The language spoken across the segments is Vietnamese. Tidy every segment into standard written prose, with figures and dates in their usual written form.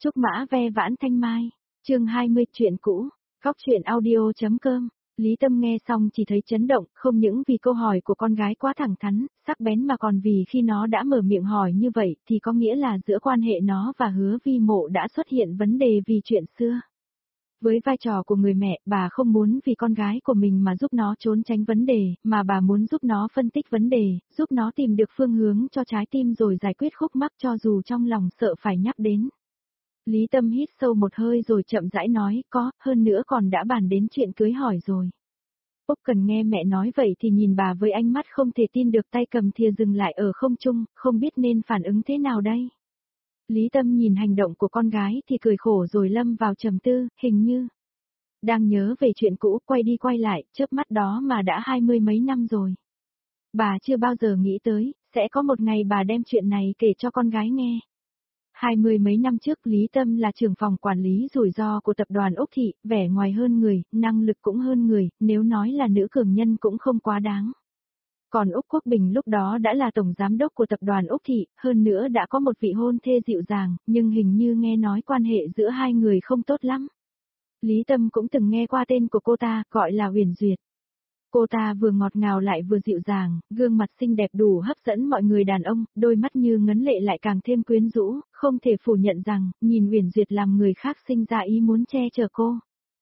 Trúc mã ve vãn thanh mai, chương 20 chuyện cũ, góc chuyện audio.com. Lý Tâm nghe xong chỉ thấy chấn động, không những vì câu hỏi của con gái quá thẳng thắn, sắc bén mà còn vì khi nó đã mở miệng hỏi như vậy thì có nghĩa là giữa quan hệ nó và Hứa Vi Mộ đã xuất hiện vấn đề vì chuyện xưa. Với vai trò của người mẹ, bà không muốn vì con gái của mình mà giúp nó trốn tránh vấn đề, mà bà muốn giúp nó phân tích vấn đề, giúp nó tìm được phương hướng cho trái tim rồi giải quyết khúc mắc cho dù trong lòng sợ phải nhắc đến. Lý Tâm hít sâu một hơi rồi chậm rãi nói, có, hơn nữa còn đã bàn đến chuyện cưới hỏi rồi. Úc Cần nghe mẹ nói vậy thì nhìn bà với ánh mắt không thể tin được, tay cầm thìa dừng lại ở không trung, không biết nên phản ứng thế nào đây. Lý Tâm nhìn hành động của con gái thì cười khổ rồi lâm vào trầm tư, hình như đang nhớ về chuyện cũ, quay đi quay lại, chớp mắt đó mà đã 20 mấy năm rồi. Bà chưa bao giờ nghĩ tới, sẽ có một ngày bà đem chuyện này kể cho con gái nghe. 20 mấy năm trước Lý Tâm là trưởng phòng quản lý rủi ro của tập đoàn Úc Thị, vẻ ngoài hơn người, năng lực cũng hơn người, nếu nói là nữ cường nhân cũng không quá đáng. Còn Úc Quốc Bình lúc đó đã là tổng giám đốc của tập đoàn Úc Thị, hơn nữa đã có một vị hôn thê dịu dàng, nhưng hình như nghe nói quan hệ giữa hai người không tốt lắm. Lý Tâm cũng từng nghe qua tên của cô ta, gọi là Huyền Duyệt. Cô ta vừa ngọt ngào lại vừa dịu dàng, gương mặt xinh đẹp đủ hấp dẫn mọi người đàn ông, đôi mắt như ngấn lệ lại càng thêm quyến rũ, không thể phủ nhận rằng, nhìn Huyền Duyệt làm người khác sinh ra ý muốn che chở cô.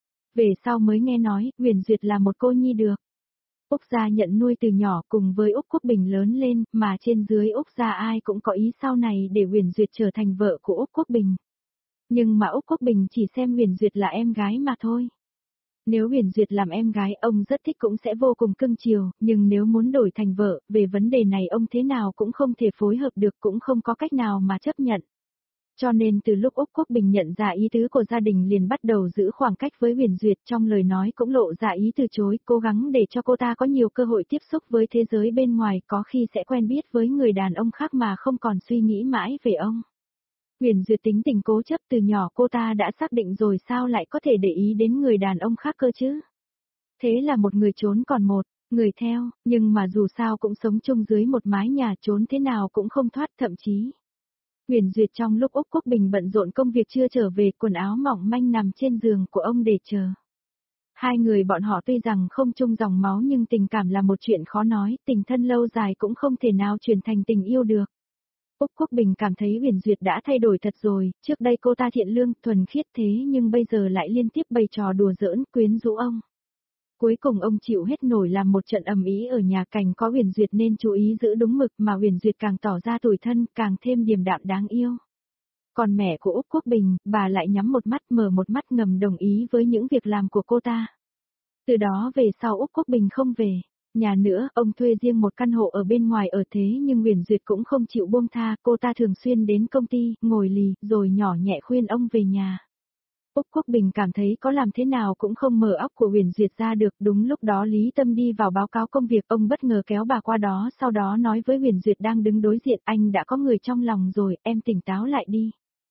Về sau mới nghe nói, Huyền Duyệt là một cô nhi được Úc gia nhận nuôi từ nhỏ cùng với Úc Quốc Bình lớn lên, mà trên dưới Úc gia ai cũng có ý sau này để Huyền Duyệt trở thành vợ của Úc Quốc Bình. Nhưng mà Úc Quốc Bình chỉ xem Huyền Duyệt là em gái mà thôi. Nếu Huyền Duyệt làm em gái ông rất thích cũng sẽ vô cùng cưng chiều, nhưng nếu muốn đổi thành vợ, về vấn đề này ông thế nào cũng không thể phối hợp được, cũng không có cách nào mà chấp nhận. Cho nên từ lúc Úc Quốc Bình nhận ra ý tứ của gia đình liền bắt đầu giữ khoảng cách với Huyền Duyệt, trong lời nói cũng lộ ra ý từ chối, cố gắng để cho cô ta có nhiều cơ hội tiếp xúc với thế giới bên ngoài, có khi sẽ quen biết với người đàn ông khác mà không còn suy nghĩ mãi về ông. Huyền Duyệt tính tình cố chấp, từ nhỏ cô ta đã xác định rồi sao lại có thể để ý đến người đàn ông khác cơ chứ. Thế là một người trốn còn một người theo, nhưng mà dù sao cũng sống chung dưới một mái nhà, trốn thế nào cũng không thoát, thậm chí. Huyền Duyệt trong lúc Úc Quốc Bình bận rộn công việc chưa trở về, quần áo mỏng manh nằm trên giường của ông để chờ. Hai người bọn họ tuy rằng không chung dòng máu nhưng tình cảm là một chuyện khó nói, tình thân lâu dài cũng không thể nào chuyển thành tình yêu được. Úc Quốc Bình cảm thấy Huyền Duyệt đã thay đổi thật rồi, trước đây cô ta thiện lương, thuần khiết thế nhưng bây giờ lại liên tiếp bày trò đùa giỡn, quyến rũ ông. Cuối cùng ông chịu hết nổi làm một trận ầm ĩ ở nhà, cảnh có Huyền Duyệt nên chú ý giữ đúng mực, mà Huyền Duyệt càng tỏ ra tủi thân, càng thêm điềm đạm đáng yêu. Còn mẹ của Úc Quốc Bình, bà lại nhắm một mắt mở một mắt ngầm đồng ý với những việc làm của cô ta. Từ đó về sau Úc Quốc Bình không về nhà nữa, ông thuê riêng một căn hộ ở bên ngoài ở, thế nhưng Huyền Duyệt cũng không chịu buông tha, cô ta thường xuyên đến công ty, ngồi lì, rồi nhỏ nhẹ khuyên ông về nhà. Úc Quốc Bình cảm thấy có làm thế nào cũng không mở óc của Huyền Duyệt ra được, đúng lúc đó Lý Tâm đi vào báo cáo công việc, ông bất ngờ kéo bà qua đó, sau đó nói với Huyền Duyệt đang đứng đối diện, anh đã có người trong lòng rồi, em tỉnh táo lại đi.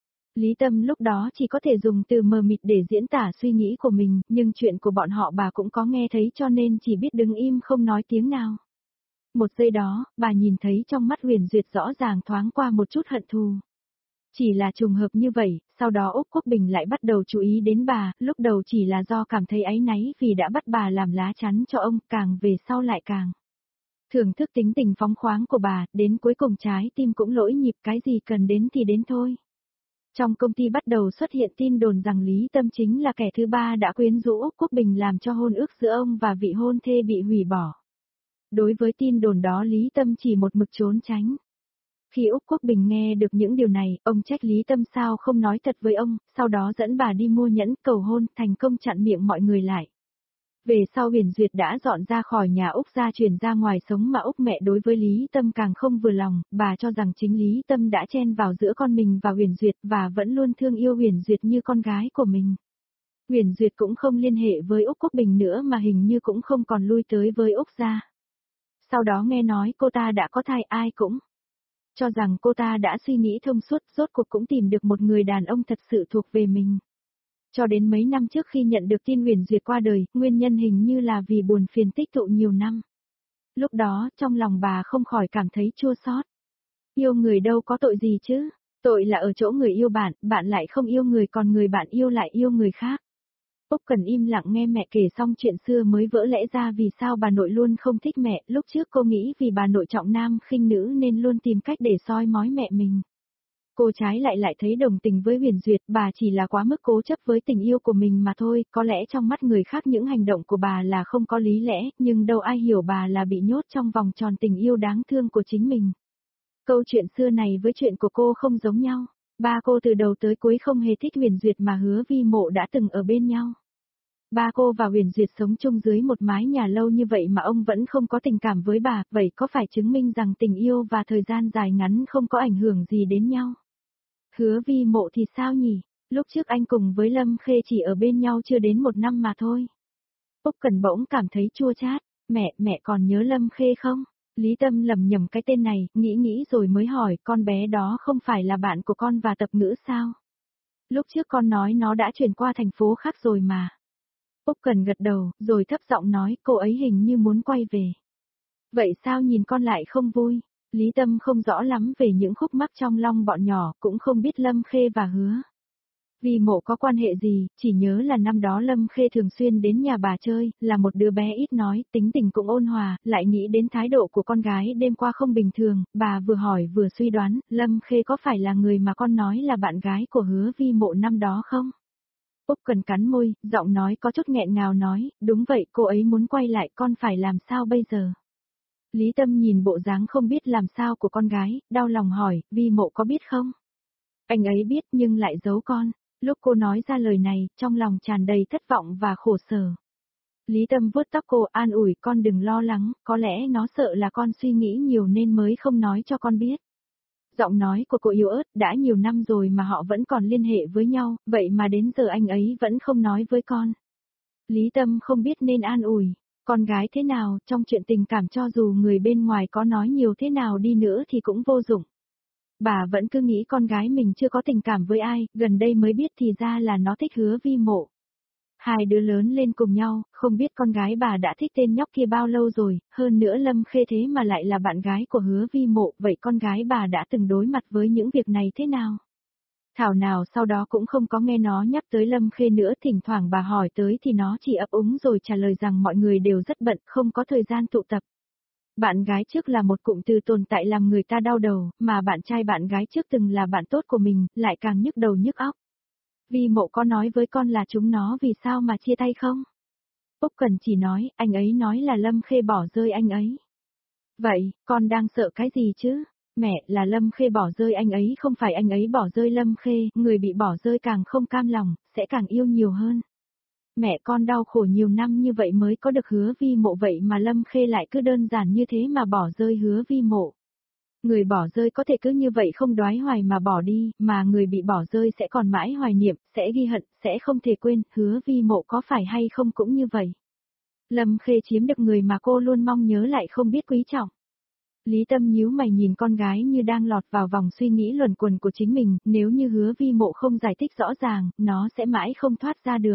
Lý Tâm lúc đó chỉ có thể dùng từ mờ mịt để diễn tả suy nghĩ của mình, nhưng chuyện của bọn họ bà cũng có nghe thấy cho nên chỉ biết đứng im không nói tiếng nào. Một giây đó, bà nhìn thấy trong mắt Huyền Duyệt rõ ràng thoáng qua một chút hận thù. Chỉ là trùng hợp như vậy, sau đó Úc Quốc Bình lại bắt đầu chú ý đến bà, lúc đầu chỉ là do cảm thấy áy náy vì đã bắt bà làm lá chắn cho ông, càng về sau lại càng thưởng thức tính tình phóng khoáng của bà, đến cuối cùng trái tim cũng lỗi nhịp, cái gì cần đến thì đến thôi. Trong công ty bắt đầu xuất hiện tin đồn rằng Lý Tâm chính là kẻ thứ ba đã quyến rũ Úc Quốc Bình, làm cho hôn ước giữa ông và vị hôn thê bị hủy bỏ. Đối với tin đồn đó Lý Tâm chỉ một mực trốn tránh. Khi Úc Quốc Bình nghe được những điều này, ông trách Lý Tâm sao không nói thật với ông, sau đó dẫn bà đi mua nhẫn cầu hôn, thành công chặn miệng mọi người lại. Về sau Huyền Duyệt đã dọn ra khỏi nhà Úc ra chuyển ra ngoài sống, mà Úc mẹ đối với Lý Tâm càng không vừa lòng, bà cho rằng chính Lý Tâm đã chen vào giữa con mình và Huyền Duyệt và vẫn luôn thương yêu Huyền Duyệt như con gái của mình. Huyền Duyệt cũng không liên hệ với Úc Quốc Bình nữa, mà hình như cũng không còn lui tới với Úc gia. Sau đó nghe nói cô ta đã có thai, ai cũng cho rằng cô ta đã suy nghĩ thông suốt, rốt cuộc cũng tìm được một người đàn ông thật sự thuộc về mình. Cho đến mấy năm trước khi nhận được tin Huyền Duyệt qua đời, nguyên nhân hình như là vì buồn phiền tích tụ nhiều năm. Lúc đó, trong lòng bà không khỏi cảm thấy chua xót. Yêu người đâu có tội gì chứ, Tội là ở chỗ người yêu bạn, bạn lại không yêu người còn người bạn yêu lại yêu người khác. Úc Cần im lặng nghe mẹ kể xong chuyện xưa mới vỡ lẽ ra vì sao bà nội luôn không thích mẹ, lúc trước cô nghĩ vì bà nội trọng nam khinh nữ nên luôn tìm cách để soi mói mẹ mình. Cô trái lại thấy đồng tình với Huyền Duyệt, bà chỉ là quá mức cố chấp với tình yêu của mình mà thôi, có lẽ trong mắt người khác những hành động của bà là không có lý lẽ, nhưng đâu ai hiểu bà là bị nhốt trong vòng tròn tình yêu đáng thương của chính mình. Câu chuyện xưa này với chuyện của cô không giống nhau, ba cô từ đầu tới cuối không hề thích Huyền Duyệt mà Hứa Vi Mộ đã từng ở bên nhau. Ba cô và Huyền Duyệt sống chung dưới một mái nhà lâu như vậy mà ông vẫn không có tình cảm với bà, vậy có phải chứng minh rằng tình yêu và thời gian dài ngắn không có ảnh hưởng gì đến nhau? Hứa Vi Mộ thì sao nhỉ? Lúc trước anh cùng với Lâm Khê chỉ ở bên nhau chưa đến 1 năm mà thôi. Úc Cần bỗng cảm thấy chua chát, mẹ còn nhớ Lâm Khê không? Lý Tâm lầm nhầm cái tên này, nghĩ rồi mới hỏi con bé đó không phải là bạn của con và Tập Ngữ sao? Lúc trước con nói nó đã chuyển qua thành phố khác rồi mà. Úc Cần gật đầu, rồi thấp giọng nói cô ấy hình như muốn quay về. Vậy sao nhìn con lại không vui? Lý Tâm không rõ lắm về những khúc mắc trong lòng bọn nhỏ, cũng không biết Lâm Khê và Hứa Vi Mộ có quan hệ gì, chỉ nhớ là năm đó Lâm Khê thường xuyên đến nhà bà chơi, là một đứa bé ít nói, tính tình cũng ôn hòa, lại nghĩ đến thái độ của con gái đêm qua không bình thường, bà vừa hỏi vừa suy đoán, Lâm Khê có phải là người mà con nói là bạn gái của Hứa Vi Mộ năm đó không? Úc Cần cắn môi, giọng nói có chút nghẹn ngào nói, đúng vậy cô ấy muốn quay lại con phải làm sao bây giờ? Lý Tâm nhìn bộ dáng không biết làm sao của con gái, đau lòng hỏi, Vi Mộ có biết không? Anh ấy biết nhưng lại giấu con. Lúc cô nói ra lời này, trong lòng tràn đầy thất vọng và khổ sở. Lý Tâm vuốt tóc cô an ủi con đừng lo lắng, có lẽ nó sợ là con suy nghĩ nhiều nên mới không nói cho con biết. Giọng nói của cô yếu ớt, đã nhiều năm rồi mà họ vẫn còn liên hệ với nhau, vậy mà đến giờ anh ấy vẫn không nói với con. Lý Tâm không biết nên an ủi, con gái thế nào, trong chuyện tình cảm cho dù người bên ngoài có nói nhiều thế nào đi nữa thì cũng vô dụng. Bà vẫn cứ nghĩ con gái mình chưa có tình cảm với ai, gần đây mới biết thì ra là nó thích Hứa Vi Mộ. Hai đứa lớn lên cùng nhau, không biết con gái bà đã thích tên nhóc kia bao lâu rồi, hơn nữa Lâm Khê thế mà lại là bạn gái của Hứa Vi Mộ, vậy con gái bà đã từng đối mặt với những việc này thế nào? Thảo nào sau đó cũng không có nghe nó nhắc tới Lâm Khê nữa, thỉnh thoảng bà hỏi tới thì nó chỉ ấp úng rồi trả lời rằng mọi người đều rất bận, không có thời gian tụ tập. Bạn gái trước là một cụm từ tồn tại làm người ta đau đầu, mà bạn trai bạn gái trước từng là bạn tốt của mình, lại càng nhức đầu nhức óc. Vi Mộ có nói với con là chúng nó vì sao mà chia tay không? Úc Cần chỉ nói, anh ấy nói là Lâm Khê bỏ rơi anh ấy. Vậy, con đang sợ cái gì chứ? Mẹ, là Lâm Khê bỏ rơi anh ấy không phải anh ấy bỏ rơi Lâm Khê, người bị bỏ rơi càng không cam lòng, sẽ càng yêu nhiều hơn. Mẹ con đau khổ nhiều năm như vậy mới có được Hứa Vi Mộ vậy mà Lâm Khê lại cứ đơn giản như thế mà bỏ rơi Hứa Vi Mộ. Người bỏ rơi có thể cứ như vậy không đoái hoài mà bỏ đi, mà người bị bỏ rơi sẽ còn mãi hoài niệm, sẽ ghi hận, sẽ không thể quên, Hứa Vi Mộ có phải hay không cũng như vậy. Lâm Khê chiếm được người mà cô luôn mong nhớ lại không biết quý trọng. Lý Tâm nhíu mày nhìn con gái như đang lọt vào vòng suy nghĩ luẩn quẩn của chính mình, nếu như Hứa Vi Mộ không giải thích rõ ràng, nó sẽ mãi không thoát ra được.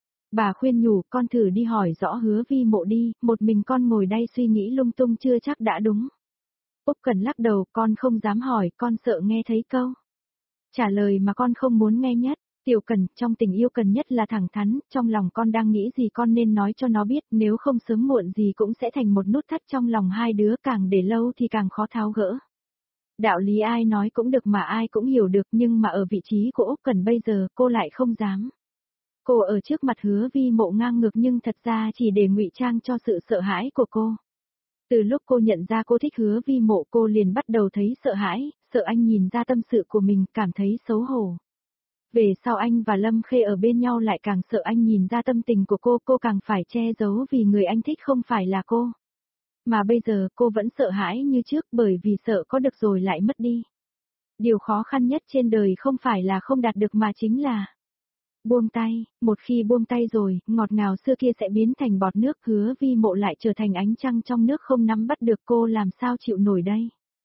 Bà khuyên nhủ con thử đi hỏi rõ Hứa Vi Mộ đi, một mình con ngồi đây suy nghĩ lung tung chưa chắc đã đúng. Úc Cần lắc đầu, con không dám hỏi, con sợ nghe thấy câu trả lời mà con không muốn nghe nhất. Tiểu Cần, trong tình yêu cần nhất là thẳng thắn, trong lòng con đang nghĩ gì con nên nói cho nó biết, nếu không sớm muộn gì cũng sẽ thành một nút thắt trong lòng hai đứa, càng để lâu thì càng khó tháo gỡ. Đạo lý ai nói cũng được mà ai cũng hiểu được, nhưng mà ở vị trí của Úc Cần bây giờ, cô lại không dám. Cô ở trước mặt Hứa Vi Mộ ngang ngược nhưng thật ra chỉ để ngụy trang cho sự sợ hãi của cô. Từ lúc cô nhận ra cô thích Hứa Vi Mộ cô liền bắt đầu thấy sợ hãi, sợ anh nhìn ra tâm sự của mình, cảm thấy xấu hổ. Về sau anh và Lâm Khê ở bên nhau lại càng sợ anh nhìn ra tâm tình của cô càng phải che giấu vì người anh thích không phải là cô. Mà bây giờ cô vẫn sợ hãi như trước bởi vì sợ có được rồi lại mất đi. Điều khó khăn nhất trên đời không phải là không đạt được mà chính là buông tay, một khi buông tay rồi, ngọt ngào xưa kia sẽ biến thành bọt nước, Hứa Vi Mộ lại trở thành ánh trăng trong nước không nắm bắt được cô làm sao chịu nổi đây.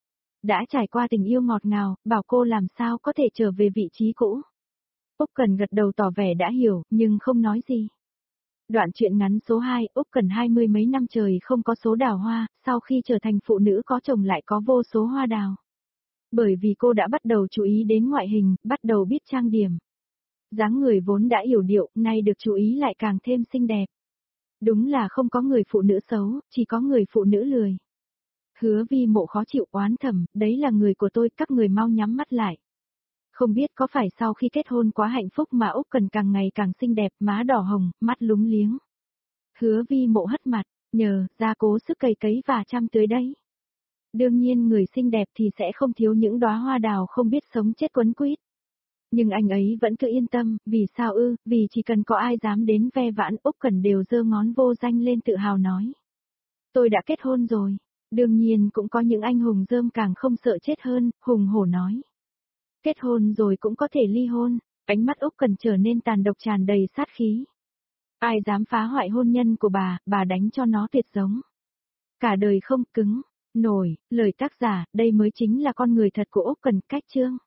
Đã trải qua tình yêu ngọt ngào, bảo cô làm sao có thể trở về vị trí cũ. Úc Cần gật đầu tỏ vẻ đã hiểu, nhưng không nói gì. Đoạn truyện ngắn số 2, Úc Cần 20 mấy năm trời không có số đào hoa, sau khi trở thành phụ nữ có chồng lại có vô số hoa đào. Bởi vì cô đã bắt đầu chú ý đến ngoại hình, bắt đầu biết trang điểm. Dáng người vốn đã yểu điệu, nay được chú ý lại càng thêm xinh đẹp. Đúng là không có người phụ nữ xấu, chỉ có người phụ nữ lười. Hứa Vi Mộ khó chịu oán thầm, đấy là người của tôi, các người mau nhắm mắt lại. Không biết có phải sau khi kết hôn quá hạnh phúc mà Úc Cần càng ngày càng xinh đẹp, má đỏ hồng, mắt lúng liếng. Hứa Vi Mộ hất mặt, nhờ, ra cố sức cày cấy và chăm tưới đấy. Đương nhiên người xinh đẹp thì sẽ không thiếu những đóa hoa đào không biết sống chết quấn quýt. Nhưng anh ấy vẫn cứ yên tâm, vì sao ư, vì chỉ cần có ai dám đến ve vãn Úc Cần đều giơ ngón vô danh lên tự hào nói. Tôi đã kết hôn rồi, đương nhiên cũng có những anh hùng rơm càng không sợ chết hơn, hùng hổ nói. Kết hôn rồi cũng có thể ly hôn, ánh mắt Úc Cần trở nên tàn độc tràn đầy sát khí. Ai dám phá hoại hôn nhân của bà đánh cho nó tuyệt giống. Cả đời không cứng nổi, lời tác giả, đây mới chính là con người thật của Úc Cần, cách chương.